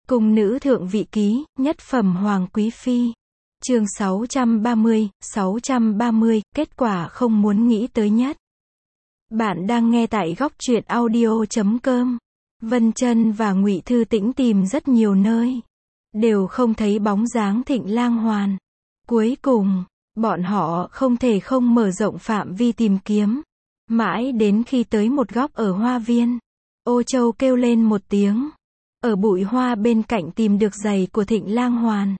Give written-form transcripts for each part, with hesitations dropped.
Cung nữ thượng vị ký, nhất phẩm hoàng quý phi. Chương 630, kết quả không muốn nghĩ tới nhất. Bạn đang nghe tại góc truyện audio.com. Vân Chân và Ngụy Thư Tĩnh tìm rất nhiều nơi, đều không thấy bóng dáng Thịnh Lang Hoàn. Cuối cùng, bọn họ không thể không mở rộng phạm vi tìm kiếm. Mãi đến khi tới một góc ở hoa viên, Ô Châu kêu lên một tiếng. Ở bụi hoa bên cạnh tìm được giày của Thịnh Lang Hoàn.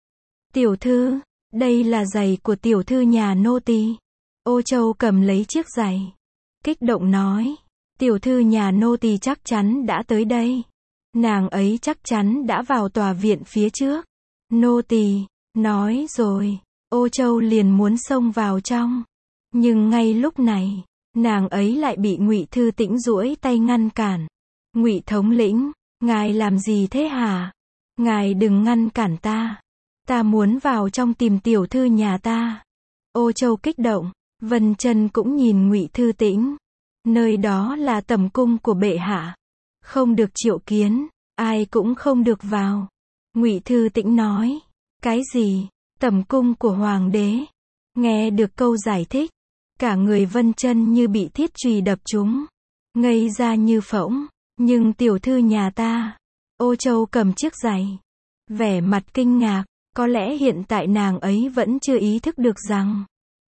Tiểu thư, đây là giày của tiểu thư nhà nô tỳ. Ô Châu cầm lấy chiếc giày, kích động nói, tiểu thư nhà nô tỳ chắc chắn đã tới đây. Nàng ấy chắc chắn đã vào tòa viện phía trước. Nô tỳ, nói rồi, Ô Châu liền muốn xông vào trong. Nhưng ngay lúc này, nàng ấy lại bị Ngụy Thư Tĩnh duỗi tay ngăn cản. Ngụy thống lĩnh, ngài làm gì thế hả? Ngài đừng ngăn cản ta. Ta muốn vào trong tìm tiểu thư nhà ta. Ô Châu kích động. Vân Chân cũng nhìn Ngụy Thư Tĩnh. Nơi đó là tẩm cung của bệ hạ. Không được triệu kiến, ai cũng không được vào. Ngụy Thư Tĩnh nói. Cái gì? Tẩm cung của hoàng đế? Nghe được câu giải thích, cả người Vân Chân như bị thiết chùy đập trúng. Ngây ra như phỗng. Nhưng tiểu thư nhà ta. Ô Châu cầm chiếc giày, vẻ mặt kinh ngạc. Có lẽ hiện tại nàng ấy vẫn chưa ý thức được rằng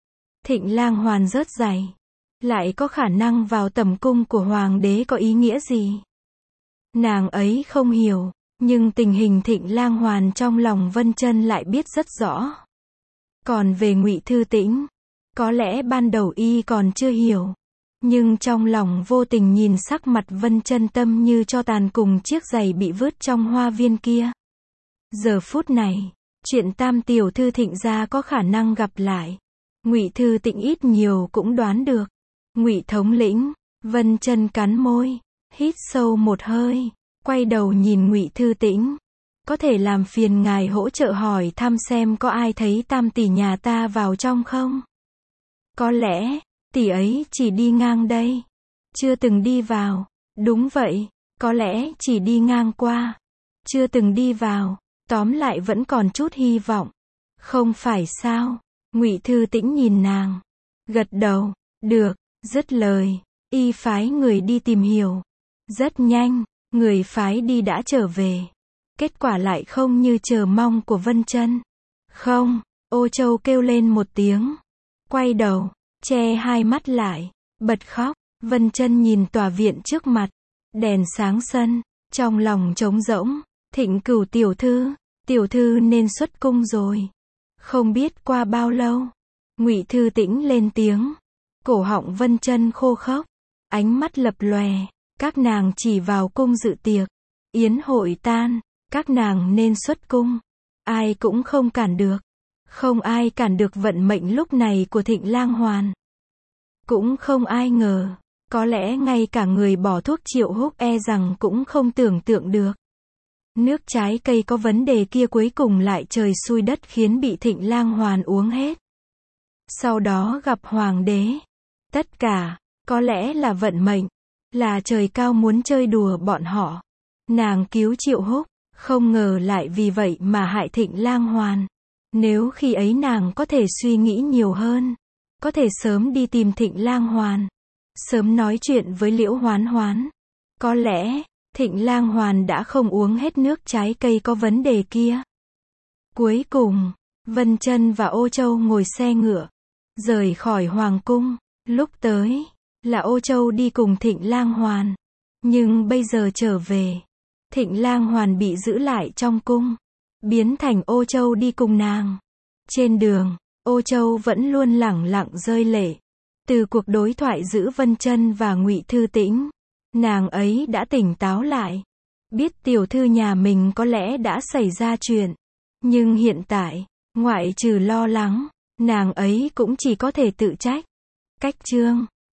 Thịnh Lang Hoàn rớt giày lại có khả năng vào tẩm cung của hoàng đế có ý nghĩa gì. Nàng ấy không hiểu, nhưng tình hình Thịnh Lang Hoàn trong lòng Vân Chân lại biết rất rõ. Còn về Ngụy Thư Tĩnh, có lẽ ban đầu y còn chưa hiểu, nhưng trong lòng vô tình nhìn sắc mặt Vân Chân tâm như tro tàn cùng chiếc giày bị vứt trong hoa viên kia. Giờ phút này, chuyện tam tiểu thư Thịnh gia có khả năng gặp lại, Ngụy Thư Tĩnh ít nhiều cũng đoán được. Ngụy thống lĩnh, Vân Chân cắn môi, hít sâu một hơi, quay đầu nhìn Ngụy Thư Tĩnh. Có thể làm phiền ngài hỗ trợ hỏi thăm xem có ai thấy tam tỷ nhà ta vào trong không? Có lẽ tỷ ấy chỉ đi ngang đây, chưa từng đi vào. Đúng vậy, có lẽ chỉ đi ngang qua, chưa từng đi vào. Tóm lại vẫn còn chút hy vọng. Không phải sao? Ngụy Thư Tĩnh nhìn nàng, gật đầu. Được. Dứt lời, y phái người đi tìm hiểu. Rất nhanh, người phái đi đã trở về. Kết quả lại không như chờ mong của Vân Chân. Không, Ô Châu kêu lên một tiếng, quay đầu, che hai mắt lại, bật khóc. Vân Chân nhìn tòa viện trước mặt, đèn sáng sân, trong lòng trống rỗng. Thịnh Cửu tiểu thư nên xuất cung rồi. Không biết qua bao lâu, Ngụy Thư Tĩnh lên tiếng. Cổ họng Vân Chân khô khốc, ánh mắt lập lòe. Các nàng chỉ vào cung dự tiệc, yến hội tan, các nàng nên xuất cung. Ai cũng không cản được. Không ai cản được vận mệnh lúc này của Thịnh Lang Hoàn. Cũng không ai ngờ, có lẽ ngay cả người bỏ thuốc Triệu Húc e rằng cũng không tưởng tượng được. Nước trái cây có vấn đề kia cuối cùng lại trời xui đất khiến bị Thịnh Lang Hoàn uống hết. Sau đó gặp hoàng đế. Tất cả, có lẽ là vận mệnh, là trời cao muốn chơi đùa bọn họ. Nàng cứu Triệu Húc, không ngờ lại vì vậy mà hại Thịnh Lang Hoàn. Nếu khi ấy nàng có thể suy nghĩ nhiều hơn, có thể sớm đi tìm Thịnh Lang Hoàn, sớm nói chuyện với Liễu Hoán Hoán, có lẽ Thịnh Lang Hoàn đã không uống hết nước trái cây có vấn đề kia. Cuối cùng, Vân Chân và Ô Châu ngồi xe ngựa, rời khỏi hoàng cung. Lúc tới, là Ô Châu đi cùng Thịnh Lang Hoàn. Nhưng bây giờ trở về, Thịnh Lang Hoàn bị giữ lại trong cung, biến thành Ô Châu đi cùng nàng. Trên đường, Ô Châu vẫn luôn lẳng lặng rơi lệ. Từ cuộc đối thoại giữa Vân Chân và Ngụy Thư Tĩnh, nàng ấy đã tỉnh táo lại, biết tiểu thư nhà mình có lẽ đã xảy ra chuyện. Nhưng hiện tại, ngoại trừ lo lắng, nàng ấy cũng chỉ có thể tự trách. Cách chương